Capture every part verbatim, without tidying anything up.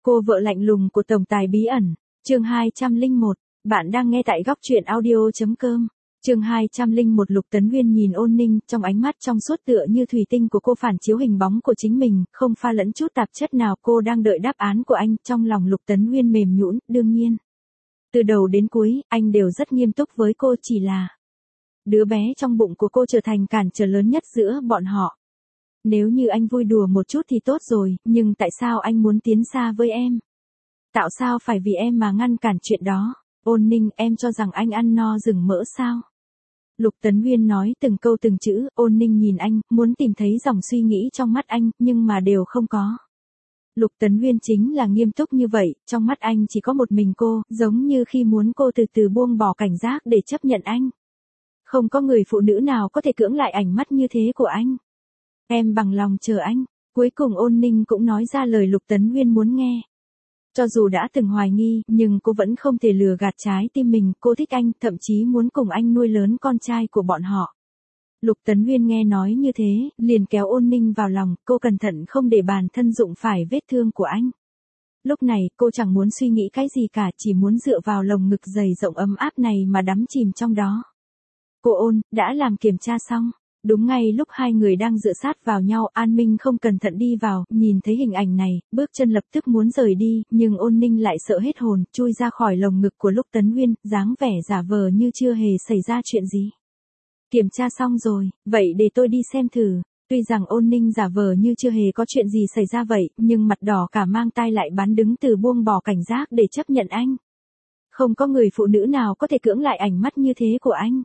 Cô vợ lạnh lùng của tổng tài bí ẩn, chương hai trăm lẻ một, bạn đang nghe tại góc truyện audio.com. Chương hai trăm lẻ một. Lục Tấn Uyên nhìn Ôn Ninh, trong ánh mắt trong suốt tựa như thủy tinh của cô phản chiếu hình bóng của chính mình, không pha lẫn chút tạp chất nào. Cô đang đợi đáp án của anh, trong lòng Lục Tấn Uyên mềm nhũn, đương nhiên. Từ đầu đến cuối, anh đều rất nghiêm túc với cô, chỉ là đứa bé trong bụng của cô trở thành cản trở lớn nhất giữa bọn họ. Nếu như anh vui đùa một chút thì tốt rồi, nhưng tại sao anh muốn tiến xa với em? Tại sao phải vì em mà ngăn cản chuyện đó? Ôn Ninh, em cho rằng anh ăn no rừng mỡ sao? Lục Tấn Uyên nói từng câu từng chữ. Ôn Ninh nhìn anh, muốn tìm thấy dòng suy nghĩ trong mắt anh, nhưng mà đều không có. Lục Tấn Uyên chính là nghiêm túc như vậy, trong mắt anh chỉ có một mình cô, giống như khi muốn cô từ từ buông bỏ cảnh giác để chấp nhận anh. Không có người phụ nữ nào có thể cưỡng lại ánh mắt như thế của anh. Em bằng lòng chờ anh. Cuối cùng Ôn Ninh cũng nói ra lời Lục Tấn Uyên muốn nghe. Cho dù đã từng hoài nghi, nhưng cô vẫn không thể lừa gạt trái tim mình. Cô thích anh, thậm chí muốn cùng anh nuôi lớn con trai của bọn họ. Lục Tấn Uyên nghe nói như thế, liền kéo Ôn Ninh vào lòng. Cô cẩn thận không để bản thân đụng phải vết thương của anh. Lúc này, cô chẳng muốn suy nghĩ cái gì cả, chỉ muốn dựa vào lồng ngực dày rộng ấm áp này mà đắm chìm trong đó. Cô Ôn, đã làm kiểm tra xong. Đúng ngay lúc hai người đang dựa sát vào nhau, An Minh không cẩn thận đi vào, nhìn thấy hình ảnh này, bước chân lập tức muốn rời đi, nhưng Ôn Ninh lại sợ hết hồn, chui ra khỏi lồng ngực của Lục Tấn Uyên, dáng vẻ giả vờ như chưa hề xảy ra chuyện gì. Kiểm tra xong rồi, vậy để tôi đi xem thử. Tuy rằng Ôn Ninh giả vờ như chưa hề có chuyện gì xảy ra vậy, nhưng mặt đỏ cả mang tai lại bán đứng từ buông bỏ cảnh giác để chấp nhận anh. Không có người phụ nữ nào có thể cưỡng lại ánh mắt như thế của anh.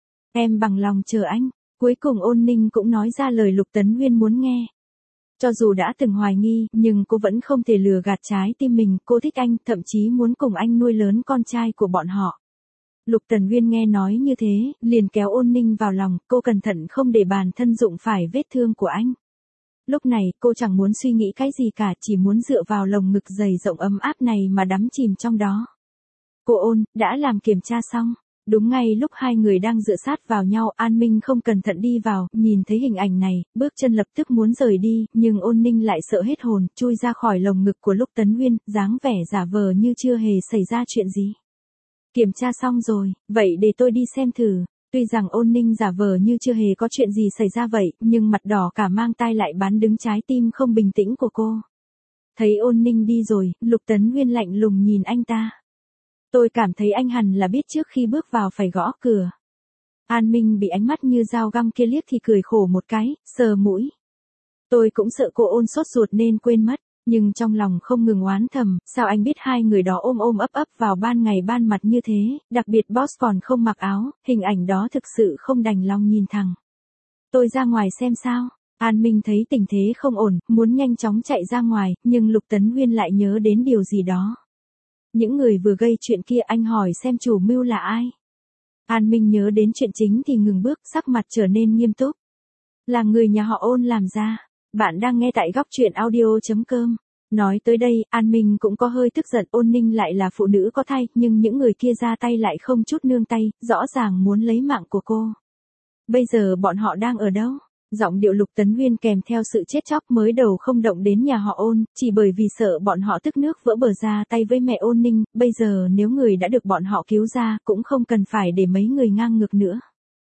Em bằng lòng chờ anh. Cuối cùng Ôn Ninh cũng nói ra lời Lục Tấn Uyên muốn nghe. Cho dù đã từng hoài nghi, nhưng cô vẫn không thể lừa gạt trái tim mình. Cô thích anh, thậm chí muốn cùng anh nuôi lớn con trai của bọn họ. Lục Tấn Uyên nghe nói như thế, liền kéo Ôn Ninh vào lòng. Cô cẩn thận không để bản thân đụng phải vết thương của anh. Lúc này, cô chẳng muốn suy nghĩ cái gì cả, chỉ muốn dựa vào lồng ngực dày rộng ấm áp này mà đắm chìm trong đó. Cô Ôn, đã làm kiểm tra xong. Đúng ngay lúc hai người đang dựa sát vào nhau, An Minh không cẩn thận đi vào, nhìn thấy hình ảnh này, bước chân lập tức muốn rời đi, nhưng Ôn Ninh lại sợ hết hồn, chui ra khỏi lồng ngực của Lục Tấn Uyên, dáng vẻ giả vờ như chưa hề xảy ra chuyện gì. Kiểm tra xong rồi, vậy để tôi đi xem thử. Tuy rằng Ôn Ninh giả vờ như chưa hề có chuyện gì xảy ra vậy, nhưng mặt đỏ cả mang tai lại bán đứng trái tim không bình tĩnh của cô. Thấy Ôn Ninh đi rồi, Lục Tấn Uyên lạnh lùng nhìn anh ta. Tôi cảm thấy anh hẳn là biết trước khi bước vào phải gõ cửa. An Minh bị ánh mắt như dao găm kia liếc thì cười khổ một cái, sờ mũi. Tôi cũng sợ cô Ôn sốt ruột nên quên mất, nhưng trong lòng không ngừng oán thầm, sao anh biết hai người đó ôm ôm ấp ấp vào ban ngày ban mặt như thế, đặc biệt boss còn không mặc áo, hình ảnh đó thực sự không đành lòng nhìn thẳng. Tôi ra ngoài xem sao. An Minh thấy tình thế không ổn, muốn nhanh chóng chạy ra ngoài, nhưng Lục Tấn Uyên lại nhớ đến điều gì đó. Những người vừa gây chuyện kia, anh hỏi xem chủ mưu là ai. An Minh nhớ đến chuyện chính thì ngừng bước, sắc mặt trở nên nghiêm túc. Là người nhà họ Ôn làm ra. Bạn đang nghe tại góc truyện audio.com. Nói tới đây, An Minh cũng có hơi tức giận. Ôn Ninh lại là phụ nữ có thai, nhưng những người kia ra tay lại không chút nương tay, rõ ràng muốn lấy mạng của cô. Bây giờ bọn họ đang ở đâu? Giọng điệu Lục Tấn Uyên kèm theo sự chết chóc, mới đầu không động đến nhà họ Ôn, chỉ bởi vì sợ bọn họ tức nước vỡ bờ ra tay với mẹ Ôn Ninh, bây giờ nếu người đã được bọn họ cứu ra, cũng không cần phải để mấy người ngang ngược nữa.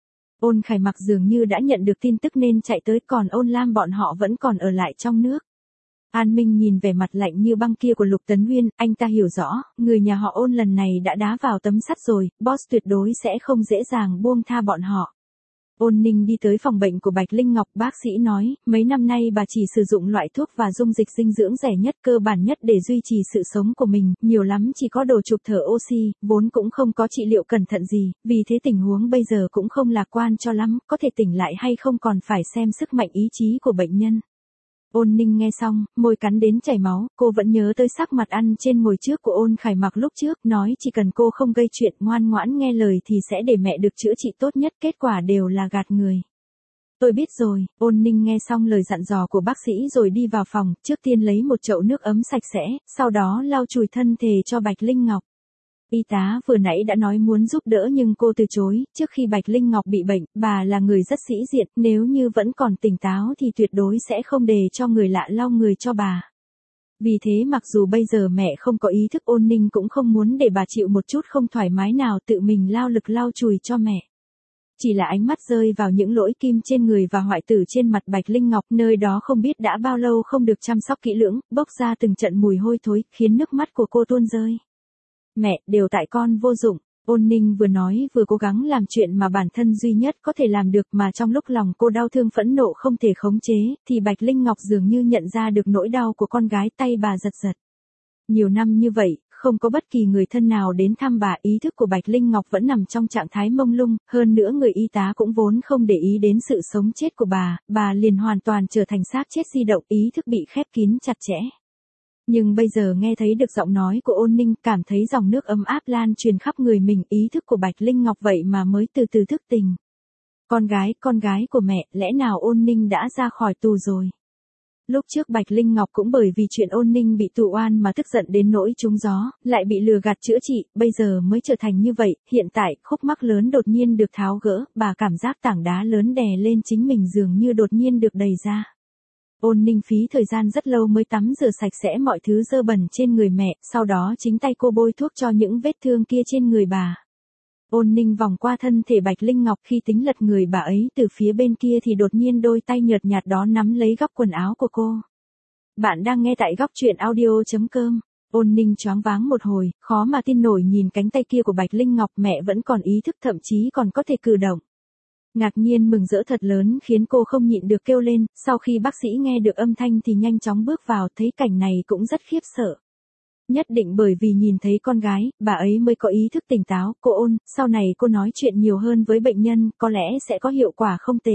Ôn Khải Mặc dường như đã nhận được tin tức nên chạy tới, còn Ôn Lam bọn họ vẫn còn ở lại trong nước. An Minh nhìn vẻ mặt lạnh như băng kia của Lục Tấn Uyên, anh ta hiểu rõ, người nhà họ Ôn lần này đã đá vào tấm sắt rồi, boss tuyệt đối sẽ không dễ dàng buông tha bọn họ. Ôn Ninh đi tới phòng bệnh của Bạch Linh Ngọc, bác sĩ nói, mấy năm nay bà chỉ sử dụng loại thuốc và dung dịch dinh dưỡng rẻ nhất, cơ bản nhất để duy trì sự sống của mình, nhiều lắm chỉ có đồ chụp thở oxy, vốn cũng không có trị liệu cẩn thận gì, vì thế tình huống bây giờ cũng không lạc quan cho lắm, có thể tỉnh lại hay không còn phải xem sức mạnh ý chí của bệnh nhân. Ôn Ninh nghe xong, môi cắn đến chảy máu, cô vẫn nhớ tới sắc mặt ăn trên ngồi trước của Ôn Khải Mặc lúc trước, nói chỉ cần cô không gây chuyện, ngoan ngoãn nghe lời thì sẽ để mẹ được chữa trị tốt nhất, kết quả đều là gạt người. Tôi biết rồi. Ôn Ninh nghe xong lời dặn dò của bác sĩ rồi đi vào phòng, trước tiên lấy một chậu nước ấm sạch sẽ, sau đó lau chùi thân thể cho Bạch Linh Ngọc. Y tá vừa nãy đã nói muốn giúp đỡ nhưng cô từ chối, trước khi Bạch Linh Ngọc bị bệnh, bà là người rất sĩ diện, nếu như vẫn còn tỉnh táo thì tuyệt đối sẽ không để cho người lạ lau người cho bà. Vì thế mặc dù bây giờ mẹ không có ý thức, Ôn Ninh cũng không muốn để bà chịu một chút không thoải mái nào, tự mình lao lực lau chùi cho mẹ. Chỉ là ánh mắt rơi vào những lỗ kim trên người và hoại tử trên mặt Bạch Linh Ngọc, nơi đó không biết đã bao lâu không được chăm sóc kỹ lưỡng, bốc ra từng trận mùi hôi thối, khiến nước mắt của cô tuôn rơi. Mẹ, đều tại con vô dụng. Ôn Ninh vừa nói vừa cố gắng làm chuyện mà bản thân duy nhất có thể làm được, mà trong lúc lòng cô đau thương phẫn nộ không thể khống chế, thì Bạch Linh Ngọc dường như nhận ra được nỗi đau của con gái, tay bà giật giật. Nhiều năm như vậy, không có bất kỳ người thân nào đến thăm bà, ý thức của Bạch Linh Ngọc vẫn nằm trong trạng thái mông lung, hơn nữa người y tá cũng vốn không để ý đến sự sống chết của bà, bà liền hoàn toàn trở thành xác chết di động, ý thức bị khép kín chặt chẽ. Nhưng bây giờ nghe thấy được giọng nói của Ôn Ninh, cảm thấy dòng nước ấm áp lan truyền khắp người mình, ý thức của Bạch Linh Ngọc vậy mà mới từ từ thức tỉnh. Con gái, con gái của mẹ, lẽ nào Ôn Ninh đã ra khỏi tù rồi? Lúc trước Bạch Linh Ngọc cũng bởi vì chuyện Ôn Ninh bị tù oan mà tức giận đến nỗi trúng gió, lại bị lừa gạt chữa trị, bây giờ mới trở thành như vậy, hiện tại khúc mắc lớn đột nhiên được tháo gỡ, bà cảm giác tảng đá lớn đè lên chính mình dường như đột nhiên được đẩy ra. Ôn Ninh phí thời gian rất lâu mới tắm rửa sạch sẽ mọi thứ dơ bẩn trên người mẹ, sau đó chính tay cô bôi thuốc cho những vết thương kia trên người bà. Ôn Ninh vòng qua thân thể Bạch Linh Ngọc, khi tính lật người bà ấy từ phía bên kia thì đột nhiên đôi tay nhợt nhạt đó nắm lấy góc quần áo của cô. Bạn đang nghe tại góc truyện audio chấm com. Ôn Ninh choáng váng một hồi, khó mà tin nổi nhìn cánh tay kia của Bạch Linh Ngọc, mẹ vẫn còn ý thức, thậm chí còn có thể cử động. Ngạc nhiên mừng rỡ thật lớn khiến cô không nhịn được kêu lên, sau khi bác sĩ nghe được âm thanh thì nhanh chóng bước vào, thấy cảnh này cũng rất khiếp sợ. Nhất định bởi vì nhìn thấy con gái, bà ấy mới có ý thức tỉnh táo. Cô Ôn, sau này cô nói chuyện nhiều hơn với bệnh nhân, có lẽ sẽ có hiệu quả không tệ.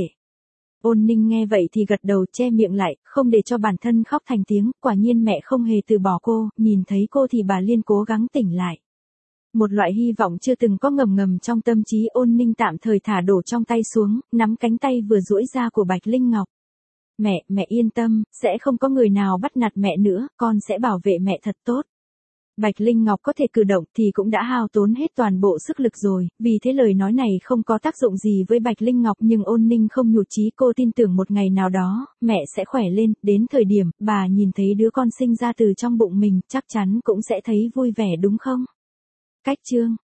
Ôn Ninh nghe vậy thì gật đầu, che miệng lại, không để cho bản thân khóc thành tiếng, quả nhiên mẹ không hề từ bỏ cô, nhìn thấy cô thì bà liên cố gắng tỉnh lại. Một loại hy vọng chưa từng có ngầm ngầm trong tâm trí Ôn Ninh tạm thời thả đổ trong tay xuống, nắm cánh tay vừa duỗi ra của Bạch Linh Ngọc. Mẹ, mẹ yên tâm, sẽ không có người nào bắt nạt mẹ nữa, con sẽ bảo vệ mẹ thật tốt. Bạch Linh Ngọc có thể cử động thì cũng đã hao tốn hết toàn bộ sức lực rồi, vì thế lời nói này không có tác dụng gì với Bạch Linh Ngọc, nhưng Ôn Ninh không nhụt chí, cô tin tưởng một ngày nào đó, mẹ sẽ khỏe lên, đến thời điểm, bà nhìn thấy đứa con sinh ra từ trong bụng mình, chắc chắn cũng sẽ thấy vui vẻ đúng không? Cách chương